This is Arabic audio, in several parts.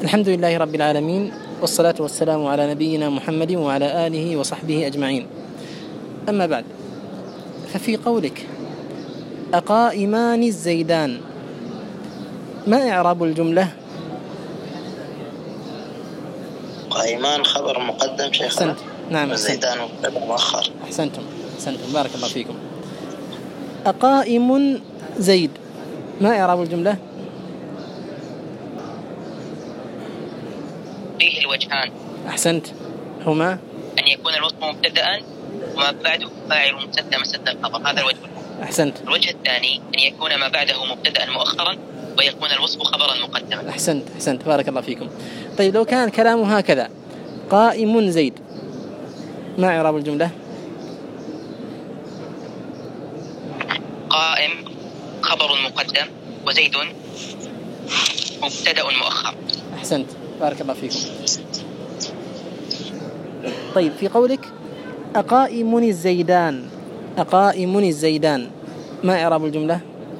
الحمد لله رب العالمين، والصلاة والسلام على نبينا محمد وعلى آله وصحبه أجمعين. أما بعد، ففي قولك أقائمان الزيدان، ما إعراب الجملة؟ قائمان خبر مقدم شيخنا. نعم، الزيدان مبتدأ مؤخر. أحسنتم بارك الله فيكم. أقائم زيد، ما إعراب الجملة؟ فيه الوجهان. أحسنت، هما أن يكون الوصف مبتدأ وما بعده فاعل مسد الخبر، هذا الوجه. أحسنت. الوجه الثاني أن يكون ما بعده مبتدأ مؤخرا ويكون الوصف خبرا مقدما. أحسنت بارك الله فيكم. طيب، لو كان الكلام هكذا قائم زيد، ما إعراب الجملة؟ قائم خبر مقدم وزيد مبتدأ مؤخر. أحسنت بارك الله فيكم. طيب، في قولك أقائم الزيدان، ما إعراب الجملة؟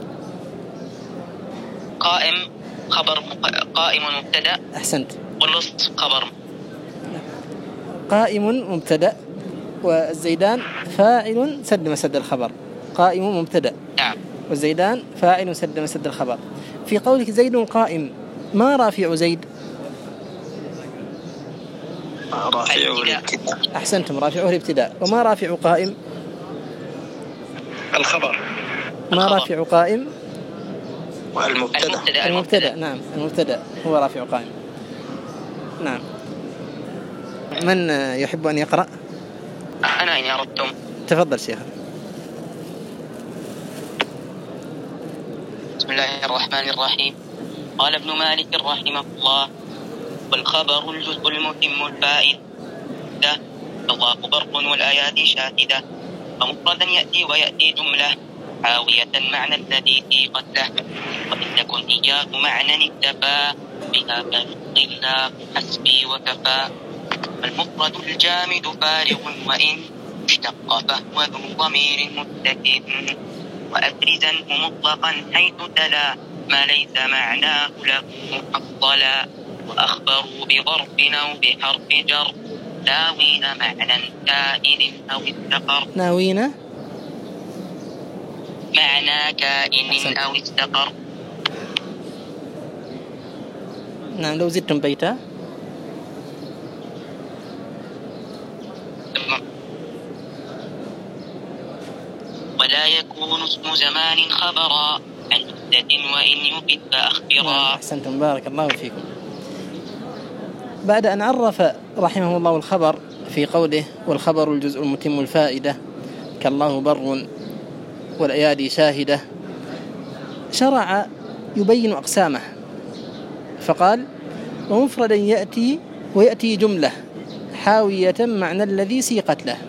قائم مبتدأ. أحسنت. والوصف خبر. قائم مبتدأ والزيدان فاعل سد مسد الخبر. قائم مبتدأ. نعم. والزيدان فاعل سد مسد الخبر. في قولك زيد قائم، ما رافع زيد؟ رافعه الابتداء. أحسنتم، رافعه الابتداء. وما رافع قائم؟ الخبر. ما رافع قائم؟ المبتدأ. نعم، المبتدأ هو رافع قائم. نعم. من يحب أن يقرأ؟ أنا إن أردتم. تفضل شيخ. بسم الله الرحمن الرحيم. قال ابن مالك رحمه الله: والخبر الجزء المتم الفائدة، الله برق والآيات شاهدة، فمفردا يأتي ويأتي جملة حاوية معنى الذي في قتله، وإن تكن إياه معنى اكتفى بها فالله حسبي وكفى. المفرد الجامد فارغ وإن اشتق فهو ذو ضمير متكئ، وأبرزنه مطلقا حيث تلا ما ليس معناه له محصلا، وأخبروا بظرف أو بحرف جر ناوين معنى كائن أو استقر. ناوين معنى كائن أو استقر. نعم، لو زدتم بيتا. ولا يكون اسم زمان خبرا عن مدة وإن يفد فأخبرا. أحسنتم بارك الله فيكم. بعد أن عرف رحمه الله الخبر في قوله والخبر الجزء المتم الفائدة كالله بر والأيادي شاهدة، شرع يبين أقسامه فقال: ومفردا يأتي ويأتي جملة حاوية معنى الذي سيقت له.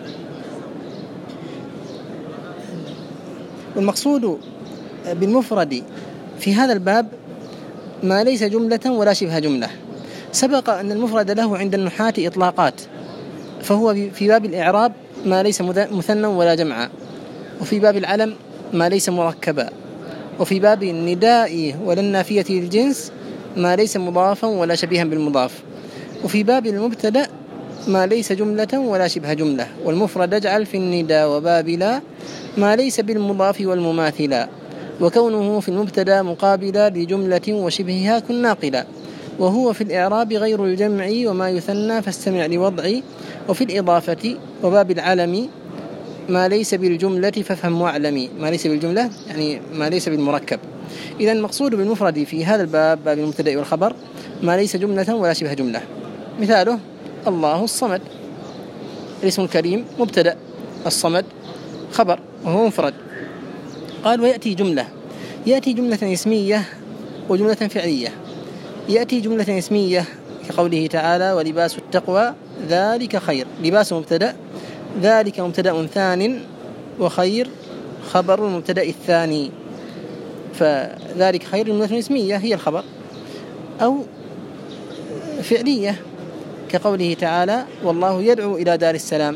والمقصود بالمفرد في هذا الباب ما ليس جملة ولا شبه جملة. سبق أن المفرد له عند النحاة إطلاقات، فهو في باب الإعراب ما ليس مثنى ولا جمعا، وفي باب العلم ما ليس مركبا، وفي باب النداء ولا النافية للجنس ما ليس مضافا ولا شبيها بالمضاف، وفي باب المبتدأ ما ليس جملة ولا شبه جملة. والمفرد اجعل في النداء وباب لا ما ليس بالمضاف والمماثلا، وكونه في المبتدأ مقابلا لجملة وشبهها كن ناقلا، وهو في الإعراب غير الجمع وما يثنى فاستمع لوضعي، وفي الإضافة وباب العلم ما ليس بالجملة فافهم واعلمي. ما ليس بالجملة يعني ما ليس بالمركب. إذا المقصود بالمفرد في هذا الباب، باب المبتدأ والخبر، ما ليس جملة ولا شبه جملة. مثاله: الله الصمد، الاسم الكريم مبتدأ، الصمد خبر وهو مفرد. قال: ويأتي جملة، يأتي جملة اسمية وجملة فعلية. يأتي جملة اسمية كقوله تعالى: ولباس التقوى ذلك خير. لباس مبتدأ، ذلك مبتدأ ثان، وخير خبر المبتدأ الثاني، فذلك خير جملة اسمية هي الخبر. أو فعلية كقوله تعالى: والله يدعو إلى دار السلام.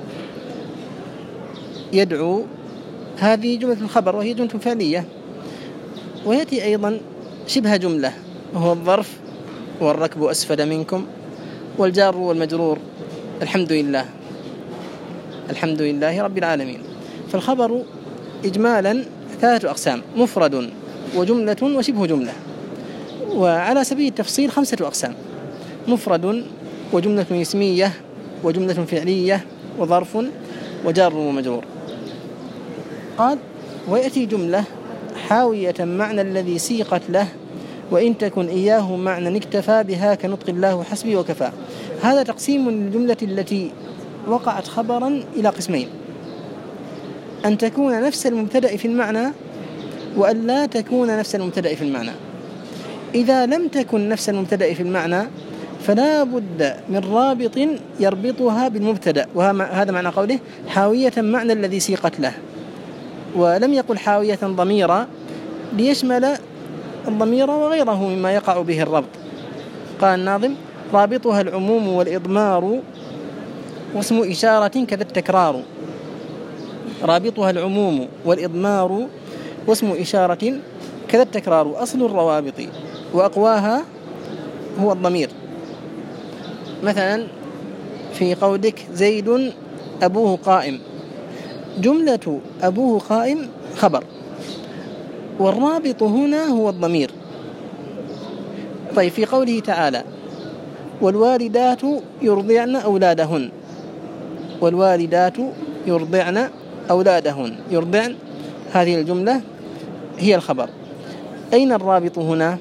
يدعو هذه جملة الخبر وهي جملة فعلية. ويأتي أيضا شبه جملة وهو الظرف والركب أسفل منكم، والجار والمجرور الحمد لله، الحمد لله رب العالمين. فالخبر إجمالا 3 أقسام: مفرد وجملة وشبه جملة. وعلى سبيل التفصيل 5 أقسام: مفرد وجملة اسمية وجملة فعلية وظرف وجار ومجرور. قال: ويأتي جملة حاوية معنى الذي سيقت له، وإن تكن إياه معنى اكتفى بها كنطق الله حسبي وكفى. هذا تقسيم للجملة التي وقعت خبرا إلى قسمين: أن تكون نفس المبتدأ في المعنى، وأن لا تكون نفس المبتدأ في المعنى. إذا لم تكن نفس المبتدأ في المعنى فلا بد من رابط يربطها بالمبتدأ، وهذا معنى قوله حاوية معنى الذي سيقت له. ولم يقل حاوية ضميرا ليشمل الضمير وغيره مما يقع به الربط. قال الناظم: رابطها العموم والإضمار واسم إشارة كذا التكرار. رابطها العموم والإضمار واسم إشارة كذا التكرار. أصل الروابط وأقواها هو الضمير. مثلا في قولك زيد أبوه قائم، جملة أبوه قائم خبر، والرابط هنا هو الضمير. طيب في قوله تعالى: والوالدات يرضعن أولادهن، والوالدات يرضعن أولادهن، يرضعن هذه الجملة هي الخبر. أين الرابط هنا؟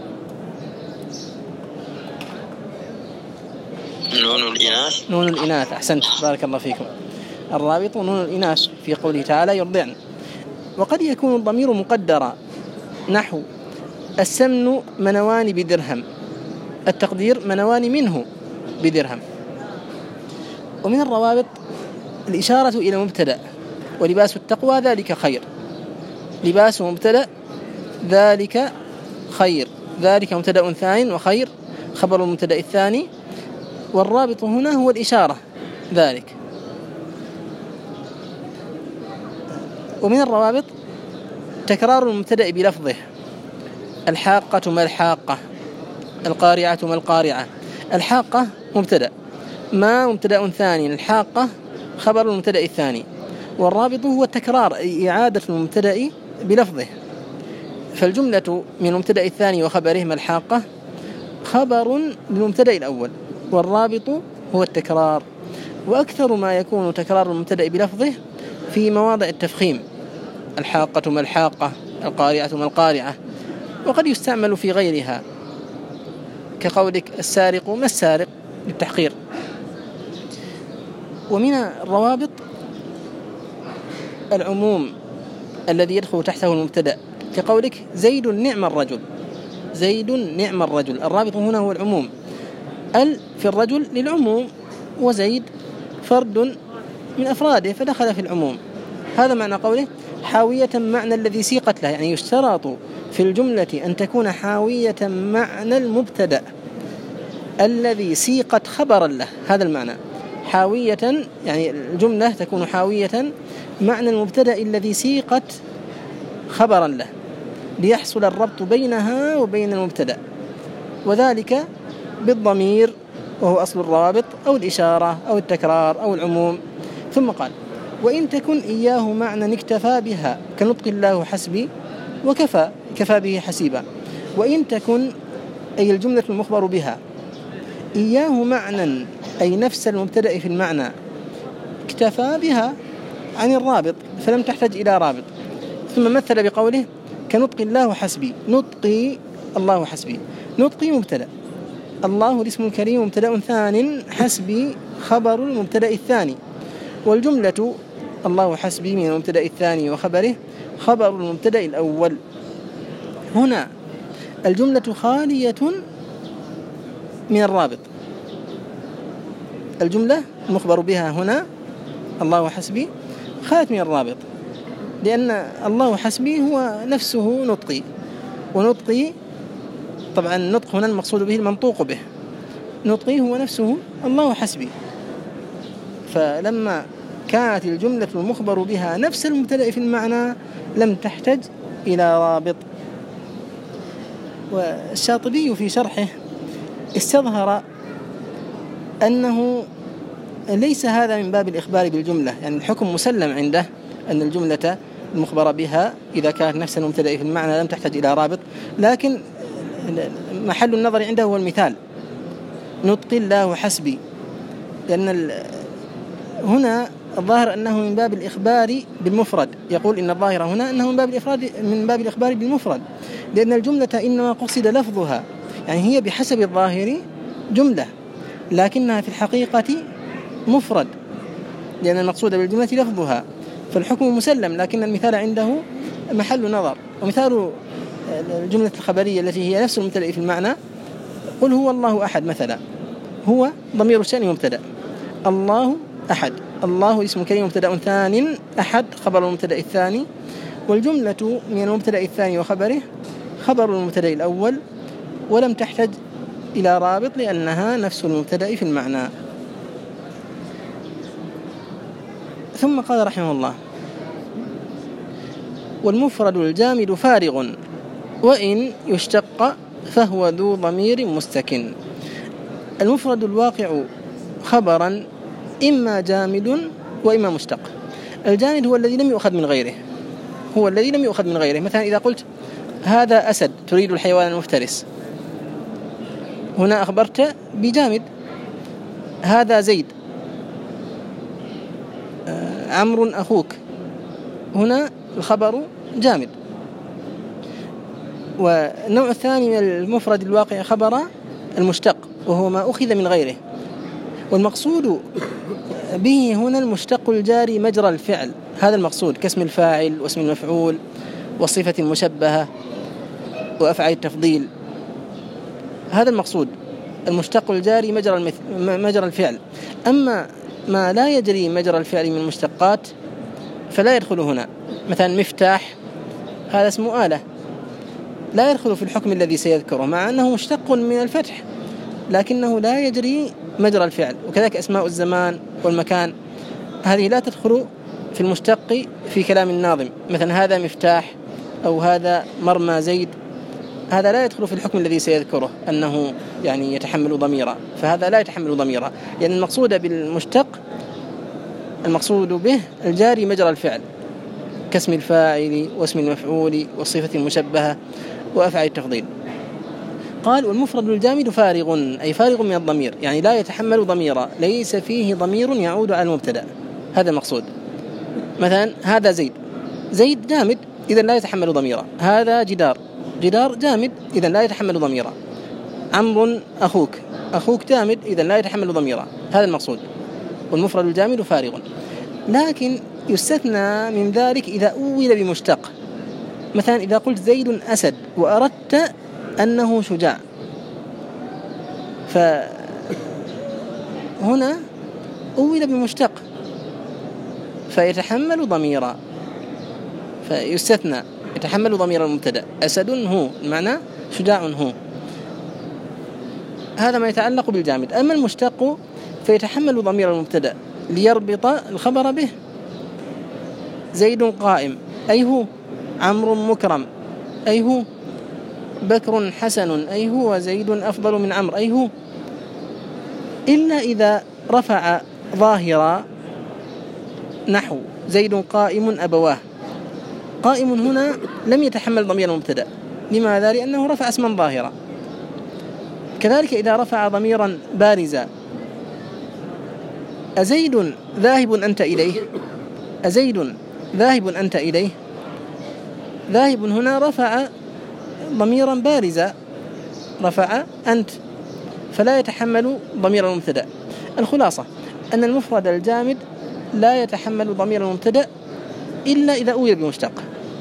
نون الإناث. نون الإناث، أحسنت، بارك الله فيكم. الرابط نون الإناث في قوله تعالى يرضعن. وقد يكون الضمير مقدرا، نحو السمن منوان بدرهم، التقدير منوان منه بدرهم. ومن الروابط الإشارة إلى مبتدأ: ولباس التقوى ذلك خير. لباس مبتدأ، ذلك خير، ذلك مبتدأ ثاني، وخير خبر المبتدأ الثاني، والرابط هنا هو الإشارة ذلك. ومن الروابط تكرار المبتدأ بلفظه: الحاقة ما الحاقة، القارعة ما القارعة. الحاقة مبتدأ، ما مبتدأ ثاني، الحاقة خبر المبتدأ الثاني، والرابط هو التكرار، إعادة المبتدأ بلفظه. فالجملة من المبتدأ الثاني وخبره ما الحاقة خبر للمبتدأ الأول، والرابط هو التكرار. وأكثر ما يكون تكرار المبتدأ بلفظه في مواضع التفخيم: الحاقة ما الحاقة، القارعة ما القارعة. وقد يستعمل في غيرها كقولك السارق ما السارق للتحقير. ومن الروابط العموم الذي يدخل تحته المبتدأ، كقولك زيد نعم الرجل، زيد نعم الرجل. الرابط هنا هو العموم، ال في الرجل للعموم، وزيد فرد من أفراده فدخل في العموم. هذا معنى قوله حاوية معنى الذي سيقت له، يعني يشترط في الجملة أن تكون حاوية معنى المبتدأ الذي سيقت خبرا له. هذا المعنى حاوية، يعني الجملة تكون حاوية معنى المبتدأ الذي سيقت خبرا له، ليحصل الربط بينها وبين المبتدأ، وذلك بالضمير وهو أصل الروابط، أو الإشارة أو التكرار أو العموم. ثم قال: وإن تكن إياه معنى اكتفى بها كنطق الله حسبي وكفى، كفى به حسيبا. وإن تكن أي الجملة المخبر بها إياه معنى أي نفس المبتدأ في المعنى اكتفى بها عن الرابط فلم تحتاج إلى رابط. ثم مثل بقوله كنطق الله حسبي، نطقي الله حسبي. نطقي مبتدأ، الله الاسم الكريم مبتدأ ثان، حسبي خبر المبتدأ الثاني. والجملة الله حسبي من المبتدأ الثاني وخبره خبر المبتدأ الأول. هنا الجملة خالية من الرابط، الجملة المخبر بها هنا الله حسبي خالت من الرابط، لأن الله حسبي هو نفسه نطقي، ونطقي طبعا النطق هنا المقصود به المنطوق به، نطقي هو نفسه الله حسبي. فلما كانت الجملة المخبر بها نفس المبتدأ في المعنى لم تحتج إلى رابط. والشاطبي في شرحه استظهر أنه ليس هذا من باب الإخبار بالجملة، يعني الحكم مسلم عنده أن الجملة المخبر بها إذا كانت نفس المبتدأ في المعنى لم تحتاج إلى رابط، لكن محل النظر عنده هو المثال نطق الله حسبي، لأن هنا الظاهر أنه من باب الإخبار بالمفرد، يقول إن الظاهر هنا أنه من باب الإخبار بالمفرد، لأن الجملة إنما قصد لفظها، يعني هي بحسب الظاهر جملة لكنها في الحقيقة مفرد، لأن المقصود بالجملة لفظها، فالحكم مسلم، لكن المثال عنده محل نظر. ومثال الجملة الخبرية التي هي نفس المبتدأ في المعنى، قل هو الله أحد مثلا، هو ضمير الشأن مبتدأ، الله أحد، الله اسم كريم مبتدأ ثان، أحد خبر المبتدأ الثاني، والجملة من المبتدأ الثاني وخبره خبر المبتدأ الأول، ولم تحتاج إلى رابط لأنها نفس المبتدأ في المعنى. ثم قال رحمه الله: والمفرد الجامد فارغ وإن يشتق فهو ذو ضمير مستكن. المفرد الواقع خبرا إما جامد وإما مشتق. الجامد هو الذي لم يؤخذ من غيره، هو الذي لم يؤخذ من غيره. مثلا إذا قلت هذا أسد تريد الحيوان المفترس، هنا أخبرت بجامد. هذا زيد، عمرو أخوك، هنا الخبر جامد. والنوع الثاني من المفرد الواقع خبر المشتق، وهو ما أخذ من غيره، والمقصود به هنا المشتق الجاري مجرى الفعل، هذا المقصود، كاسم الفاعل واسم المفعول والصفة المشبهة وأفعال التفضيل، هذا المقصود، المشتق الجاري مجرى الفعل. أما ما لا يجري مجرى الفعل من المشتقات فلا يدخل هنا. مثلا مفتاح، هذا اسم آلة، لا يدخل في الحكم الذي سيذكره، مع أنه مشتق من الفتح لكنه لا يجري مجرى الفعل. وكذلك أسماء الزمان والمكان، هذه لا تدخل في المشتق في كلام الناظم. مثلا هذا مفتاح أو هذا مرمى زيد، هذا لا يدخل في الحكم الذي سيذكره أنه يعني يتحمل ضميرا، فهذا لا يتحمل ضميرا، لأن المقصود بالمشتق المقصود به الجاري مجرى الفعل، كاسم الفاعل واسم المفعول والصفة المشبهة وأفعال التفضيل. قال: والمفرد الجامد فارغ، أي فارغ من الضمير، يعني لا يتحمل ضميرا، ليس فيه ضمير يعود على المبتدأ، هذا المقصود. مثلا هذا زيد، زيد جامد إذن لا يتحمل ضميرا. هذا جدار، جدار جامد إذن لا يتحمل ضميرا. عمرو أخوك، أخوك جامد إذن لا يتحمل ضميرا، هذا المقصود. والمفرد الجامد فارغ، لكن يستثنى من ذلك إذا أول بمشتق. مثلا إذا قلت زيد أسد وأردت أنه شجاع، فهنا أول بمشتق فيتحمل ضميرا، فيستثنى، يتحمل ضمير المبتدأ، أسد هو، المعنى شجاع هو، هذا ما يتعلق بالجامد. أما المشتق فيتحمل ضمير المبتدأ ليربط الخبر به. زيد قائم، أي هو، عمرو مكرم، أي هو، بكر حسن، أي هو، زيد أفضل من عمرو، أي هو، إلا إذا رفع ظاهرا، نحو زيد قائم أبواه. قائم هنا لم يتحمل ضمير المبتدأ، لماذا؟ لأنه رفع اسما ظاهرا. كذلك إذا رفع ضميرا بارزا، أزيد ذاهب أنت إليه، أزيد ذاهب أنت إليه، ذاهب هنا رفع ضميرا بارزا، رفع أنت، فلا يتحمل ضمير المبتدأ. الخلاصة أن المفرد الجامد لا يتحمل ضمير المبتدأ إلا إذا أول بمشتق.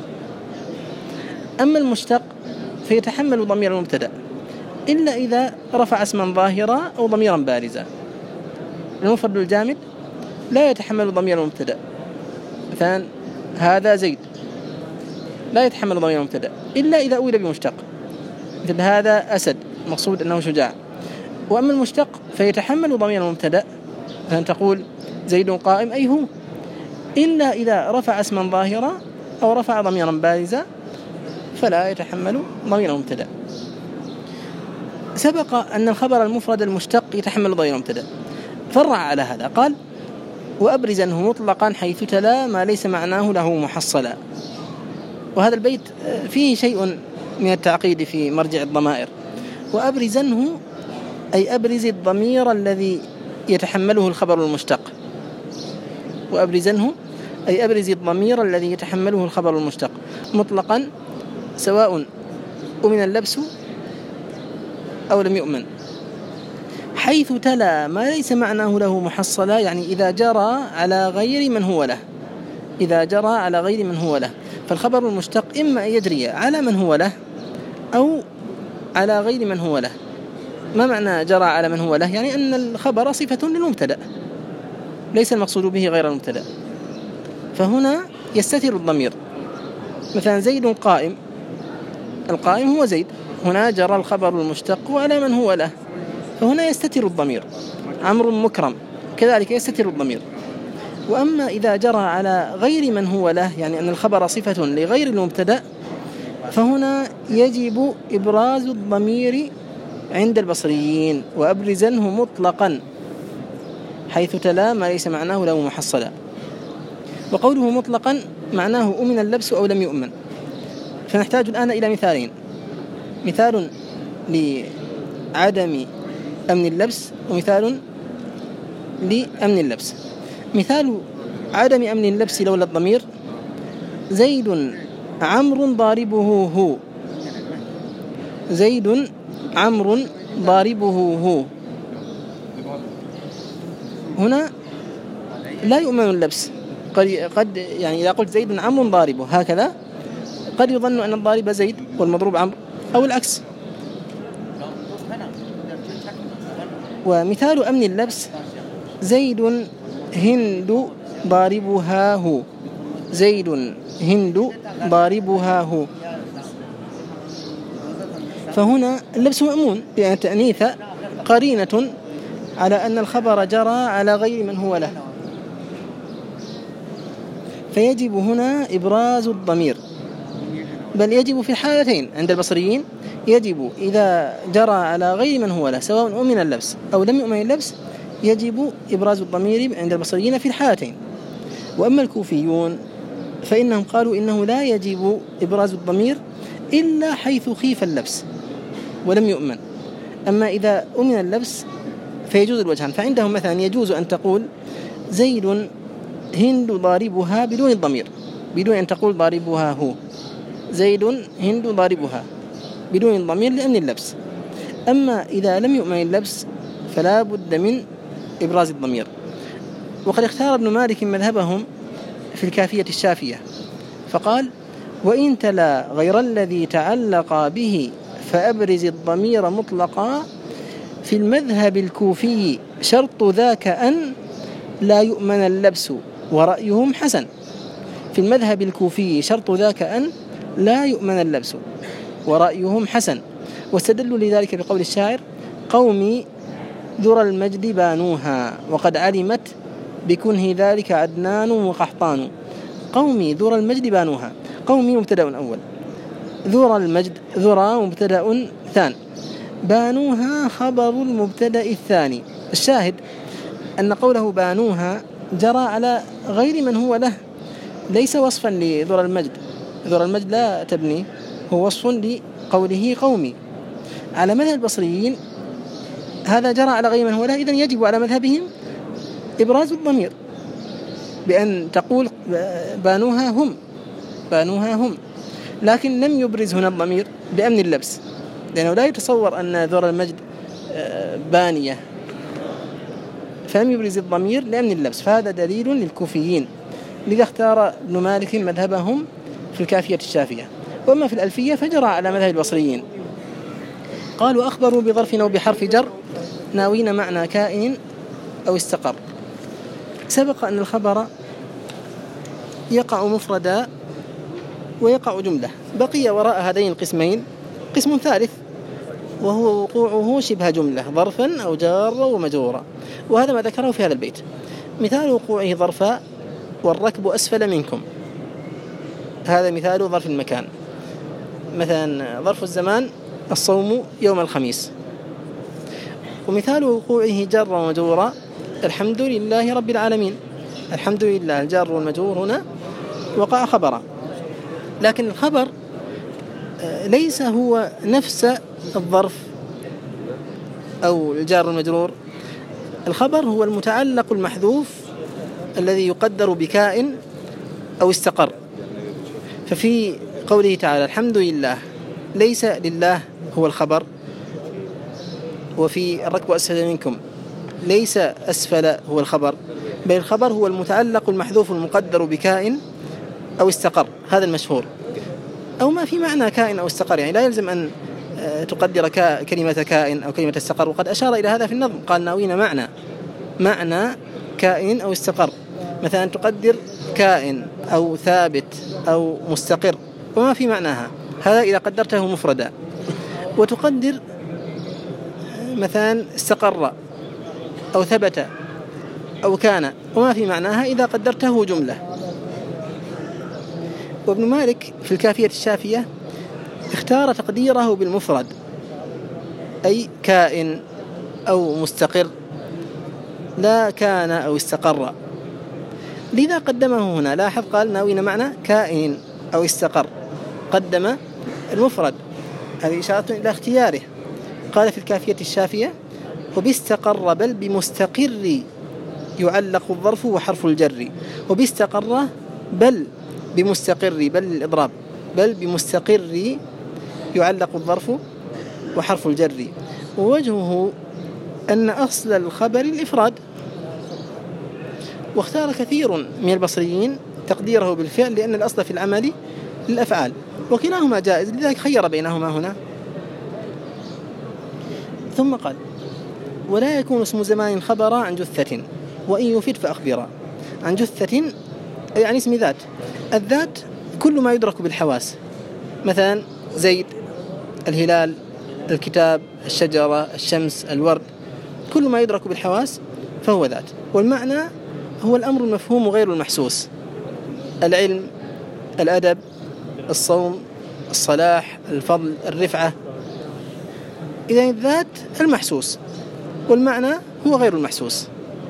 أما المشتق فيتحمل ضمير المبتدأ إلا إذا رفع اسما ظاهرا أو ضميرا بارزا. المفرد الجامد لا يتحمل ضمير المبتدأ، مثلا هذا زيد لا يتحمل ضمير المبتدأ إلا إذا أول بمشتق، مثل هذا أسد، مقصود أنه شجاع. وأما المشتق فيتحمل ضمير المبتدأ، مثلا تقول زيد قائم، أي هو، إلا إذا رفع اسما ظاهرا أو رفع ضميرا بارزا فلا يتحمل ضمير المبتدأ. سبق أن الخبر المفرد المشتق يتحمل ضمير مبتدأ، فرع على هذا قال وأبرزنه مطلقا حيث تلا ما ليس معناه له محصلا. وهذا البيت فيه شيء من التعقيد في مرجع الضمائر. وأبرزنه أي أبرز الضمير الذي يتحمله الخبر المشتق. وأبرزنه أي أبرز الضمير الذي يتحمله الخبر المشتق مطلقا سواء أمن اللبس أو لم يؤمن، حيث تلا ما ليس معناه له محصلا، يعني إذا جرى على غير من هو له. إذا جرى على غير من هو له، فالخبر المشتق إما أن يجري على من هو له أو على غير من هو له. ما معنى جرى على من هو له؟ يعني أن الخبر صفة للمبتدأ، ليس المقصود به غير المبتدأ، فهنا يستتر الضمير. مثلا زيد قائم، القائم هو زيد، هنا جرى الخبر المشتق على من هو له، فهنا يستتر الضمير. عمرو مكرم، كذلك يستتر الضمير. وأما إذا جرى على غير من هو له، يعني أن الخبر صفة لغير المبتدأ، فهنا يجب إبراز الضمير عند البصريين. وأبرزنه مطلقا حيث تلا ما ليس معناه له محصلا. وقوله مطلقا معناه أمن اللبس أو لم يؤمن. فنحتاج الآن إلى مثالين: مثال لعدم أمن اللبس ومثال لأمن اللبس. مثال عدم أمن اللبس لولا الضمير: زيد عمرو ضاربه هو. زيد عمرو ضاربه هو. هنا لا يؤمن اللبس. قد يعني إذا قلت زيد عمرو ضاربه هكذا، قد يظن أن الضارب زيد والمضروب عمرو، أو العكس. ومثال أمن اللبس: زيد هند ضاربها هو. زيد هند ضاربها هو. فهنا اللبس مأمون، لأن التأنيث قرينة على أن الخبر جرى على غير من هو له، فيجب هنا إبراز الضمير. بل يجب في الحالتين عند البصريين، يجب إذا جرى على غير من هو له سواء أمن اللبس أو لم يؤمن اللبس، يجب إبراز الضمير عند البصريين في الحالتين. وأما الكوفيون فإنهم قالوا إنه لا يجب إبراز الضمير إلا حيث خيف اللبس ولم يؤمن. أما إذا أمن اللبس فيجوز الوجهان. فعندهم مثلا يجوز أن تقول زيد هند ضاربها بدون الضمير، بدون أن تقول ضاربها هو. زيد هند ضاربها بدون الضمير لأمن اللبس. أما إذا لم يؤمن اللبس فلا بد من إبراز الضمير. وقد اختار ابن مالك مذهبهم في الكافية الشافية، فقال: وإن تلا غير الذي تعلق به فأبرز الضمير مطلقا. في المذهب الكوفي شرط ذاك أن لا يؤمن اللبس ورأيهم حسن. في المذهب الكوفي شرط ذاك أن لا يؤمن اللبس ورأيهم حسن. واستدلوا لذلك بقول الشاعر: قومي ذر المجد بانوها وقد علمت بكنه ذلك عدنان وقحطان. قومي ذر المجد بانوها. قومي مبتدأ أول، ذر المجد ذرى مبتدأ ثان، بانوها خبر المبتدأ الثاني. الشاهد أن قوله بانوها جرى على غير من هو له، ليس وصفا لذر المجد. ذر المجد لا تبني، هو وصف لقوله قومي. على مذهب البصريين هذا جرى على غير من هو له، إذن يجب على مذهبهم إبراز الضمير بأن تقول بانوها هم، بانوها هم. لكن لم يبرز هنا الضمير بأمن اللبس، لأنه لا يتصور أن ذر المجد بانية، فلم يبرز الضمير لأمن اللبس. فهذا دليل للكوفيين، لذا اختار ابن مالك مذهبهم في الكافية الشافية. وأما في الألفية فجرى على مذهب البصريين. قالوا: أخبروا بظرف أو بحرف جر ناوين معنى كائن أو استقر. سبق أن الخبر يقع مفردا ويقع جملة. بقي وراء هذين القسمين قسم ثالث، وهو وقوعه شبه جملة، ظرفا أو جارا ومجرورا. وهذا ما ذكره في هذا البيت. مثال وقوعه ظرفا: والركب أسفل منكم. هذا مثال ظرف المكان. مثلا ظرف الزمان: الصوم يوم الخميس. ومثال وقوعه جر ومجرورا الحمد لله رب العالمين. الحمد لله الجار والمجرور هنا وقع خبرا، لكن الخبر ليس هو نفس الظرف أو الجار والمجرور. الخبر هو المتعلق المحذوف الذي يقدر بكائن أو استقر. ففي قوله تعالى الحمد لله ليس لله هو الخبر، وفي الركب أسفل منكم ليس أسفل هو الخبر، بل الخبر هو المتعلق المحذوف المقدر بكائن أو استقر، هذا المشهور، أو ما في معنى كائن أو استقر. يعني لا يلزم أن تقدر كلمة كائن أو كلمة استقر، وقد أشار إلى هذا في النظم، قال ناوين معنى كائن أو استقر، مثلا تقدر كائن أو ثابت أو مستقر وما في معناها، هذا إذا قدرته مفردا. وتقدر مثلا استقر أو ثبت أو كان وما في معناها إذا قدرته جملة. وابن مالك في الكافية الشافية اختار تقديره بالمفرد، أي كائن أو مستقر، لا كان أو استقر، لذا قدمه هنا. لاحظ قال ناوين معنى كائن أو استقر، قدم المفرد، هذه إشارة إلى اختياره. قال في الكافية الشافية وباستقر بل بمستقر يعلق الظرف وحرف الجر، وباستقر بل بمستقر، بل الإضراب، بل بمستقر يعلق الظرف وحرف الجر. ووجهه أن أصل الخبر الإفراد، واختار كثير من البصريين تقديره بالفعل لأن الأصل في العمل للأفعال، وكلاهما جائز، لذلك خير بينهما هنا. ثم قال ولا يكون اسم زمان خبرا عن جثة وإن يفيد فأخبرا. عن جثة يعني اسم ذات، الذات كل ما يدرك بالحواس، مثلا زيد، الهلال، الكتاب، الشجرة، الشمس، الورد، كل ما يدرك بالحواس فهو ذات. والمعنى هو الأمر المفهوم غير المحسوس، العلم، الأدب، الصوم، الصلاح، الفضل، الرفعة. إذن الذات المحسوس والمعنى هو غير المحسوس.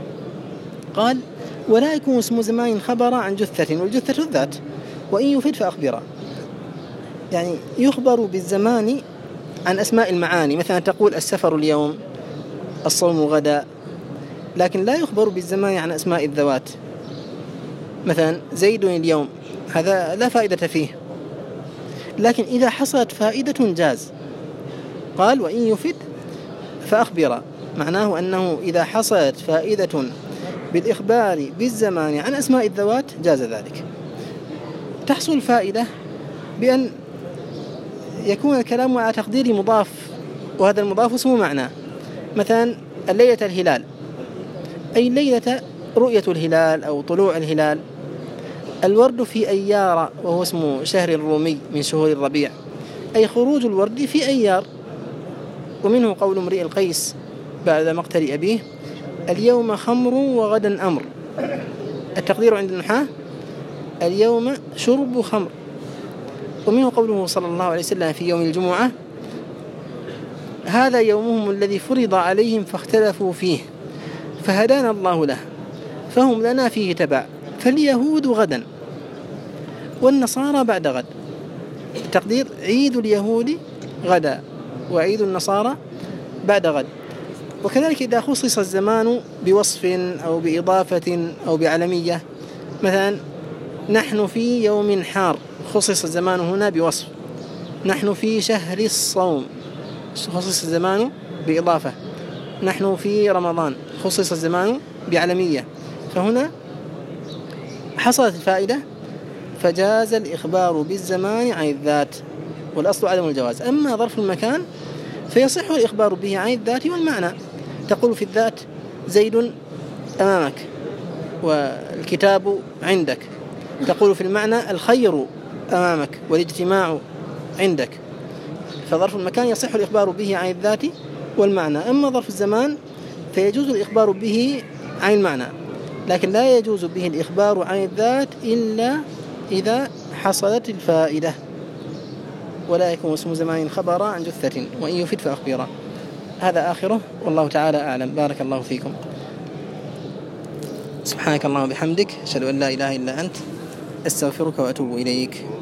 قال ولا يكون اسم زمان خبر عن جثة، والجثة الذات، وإن يفيد فأخبرا، يعني يخبر بالزمان عن أسماء المعاني، مثلا تقول السفر اليوم، الصوم غدا، لكن لا يخبر بالزمان عن أسماء الذوات، مثلا زيد اليوم، هذا لا فائدة فيه، لكن إذا حصلت فائدة جاز. قال وإن يفيد فأخبرا، معناه أنه إذا حصلت فائدة بالإخبار بالزمان عن أسماء الذوات جاز ذلك. تحصل فائدة بأن يكون الكلام على تقدير مضاف، وهذا المضاف اسمه معنى، مثلا الليلة الهلال، أي الليلة رؤية الهلال أو طلوع الهلال. الورد في أيار، وهو اسم شهر الرومي من شهور الربيع، أي خروج الورد في أيار. ومنه قول امرئ القيس بعد مقتل أبيه اليوم خمر وغدا أمر. التقدير عند النحاة اليوم شرب خمر. ومنه قوله صلى الله عليه وسلم في يوم الجمعة هذا يومهم الذي فرض عليهم فاختلفوا فيه فهدانا الله له فهم لنا فيه تبع، فاليهود غدا والنصارى بعد غد. التقدير عيد اليهود غدا وعيد النصارى بعد غد. وكذلك إذا خصص الزمان بوصف أو بإضافة أو بعلمية، مثلا نحن في يوم حار، خصص الزمان هنا بوصف. نحن في شهر الصوم، خصص الزمان بإضافة. نحن في رمضان، خصص الزمان بعلمية. فهنا حصلت الفائدة فجاز الإخبار بالزمان عن الذات، والأصل عدم الجواز. أما ظرف المكان فيصح الإخبار به عن الذات والمعنى. تقول في الذات زيد أمامك والكتاب عندك. تقول في المعنى الخير أمامك والاجتماع عندك. فظرف المكان يصح الإخبار به عن الذات والمعنى. أما ظرف الزمان فيجوز الإخبار به عن المعنى، لكن لا يجوز به الإخبار عن الذات إلا إذا حصلت الفائدة. ولا يكون اسم زمان خبرا عن جثة وإن يفيد فأخبرا. هذا آخره، والله تعالى أعلم. بارك الله فيكم. سبحانك اللهم وبحمدك، أشهد أن لا إله إلا أنت، أستغفرك وأتوب إليك.